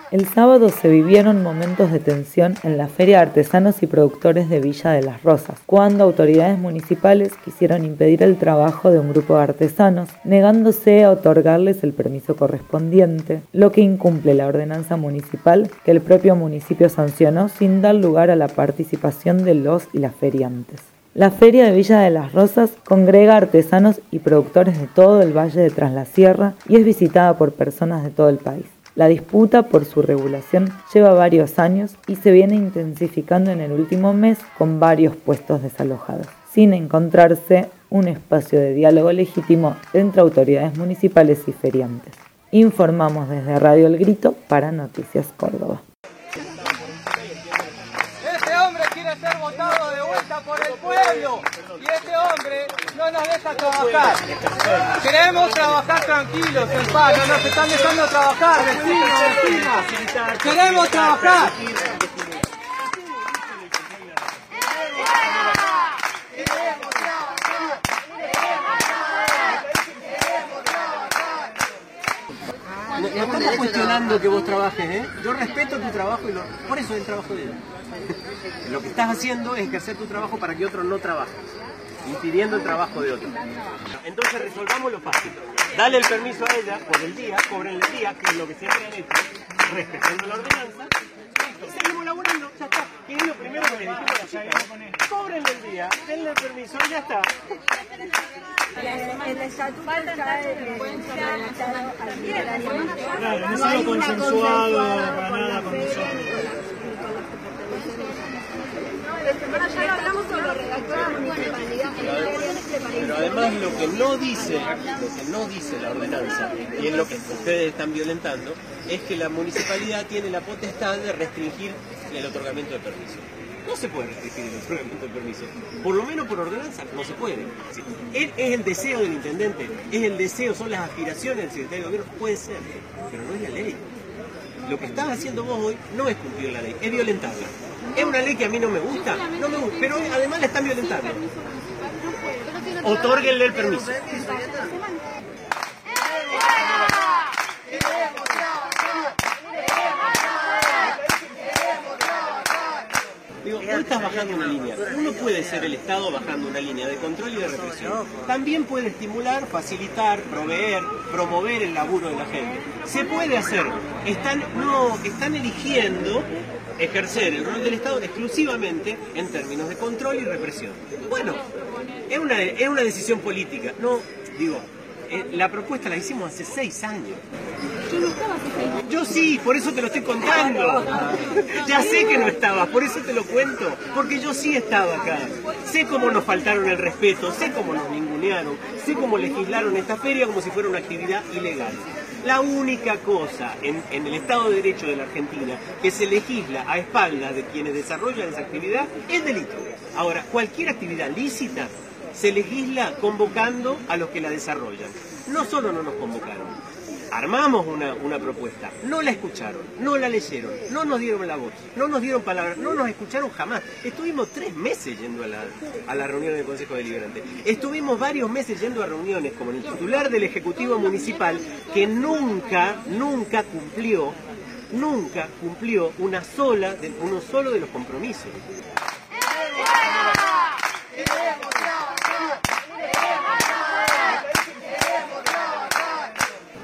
El sábado se vivieron momentos de tensión en la Feria de Artesanos y Productores de Villa de las Rosas, cuando autoridades municipales quisieron impedir el trabajo de un grupo de artesanos, negándose a otorgarles el permiso correspondiente, lo que incumple la ordenanza municipal que el propio municipio sancionó sin dar lugar a la participación de los y las feriantes. La Feria de Villa de las Rosas congrega artesanos y productores de todo el Valle de Tras la Sierra y es visitada por personas de todo el país. La disputa por su regulación lleva varios años y se viene intensificando en el último mes con varios puestos desalojados, sin encontrarse un espacio de diálogo legítimo entre autoridades municipales y feriantes. Informamos desde Radio El Grito para Noticias Córdoba. Este hombre quiere ser votado de vuelta por el pueblo y este hombre no nos deja trabajar. Queremos trabajar tranquilos, en paz, no nos están dejando trabajar, vecinos. Queremos trabajar. No estamos cuestionando que vos trabajes, ¿eh? Yo respeto tu trabajo y por eso es el trabajo de ella. Lo que estás haciendo es ejercer tu trabajo para que otros no trabajen, impidiendo el trabajo de otros. Entonces resolvamos lo fácil. Dale el permiso a ella por el día, cobren el día, que es lo que siempre han hecho, respetando la ordenanza. Y seguimos laburando, ya está. Y es lo primero que le dijimos a la chica. Cóbrenle el día, denle el permiso y ya está. El estatuto trae reglamentado arbitrariamente. Claro, no es algo consensuado para nada con nosotros. Bueno, ya lo hablamos con los redactores de la municipalidad. Pero además lo que no dice la ordenanza, y es lo que ustedes están violentando, es que la municipalidad tiene la potestad de restringir el otorgamiento de permiso. No se puede restringir el otorgamiento de permiso. Por lo menos por ordenanza no se puede. Es el deseo del intendente, es el deseo, son las aspiraciones del secretario de gobierno, puede ser, pero no es la ley. Lo que estás haciendo vos hoy no es cumplir la ley, es violentarla. Es una ley que a mí no me gusta, pero además la están violentando. Otórguenle el permiso. Digo, vos estás bajando una línea. Uno puede ser el Estado bajando una línea de control y de represión. También puede estimular, facilitar, promover el laburo de la gente. Se puede hacer. Están eligiendo ejercer el rol del Estado exclusivamente en términos de control y represión. Bueno, es una decisión política. No, digo, la propuesta la hicimos hace 6 años. Yo no estaba hace 6 años. Yo sí, por eso te lo estoy contando. Ya sé que no estabas, por eso te lo cuento. Porque yo sí estaba acá. Sé cómo nos faltaron el respeto, sé cómo nos ningunearon, sé cómo legislaron esta feria como si fuera una actividad ilegal. La única cosa en el Estado de Derecho de la Argentina que se legisla a espaldas de quienes desarrollan esa actividad es delito. Ahora, cualquier actividad lícita se legisla convocando a los que la desarrollan. No solo no nos convocaron, armamos una propuesta, no la escucharon, no la leyeron, no nos dieron la voz, no nos dieron palabras, no nos escucharon jamás. Estuvimos 3 meses yendo a la reunión del Consejo Deliberante. Estuvimos varios meses yendo a reuniones como el titular del Ejecutivo Municipal que nunca cumplió uno solo de los compromisos.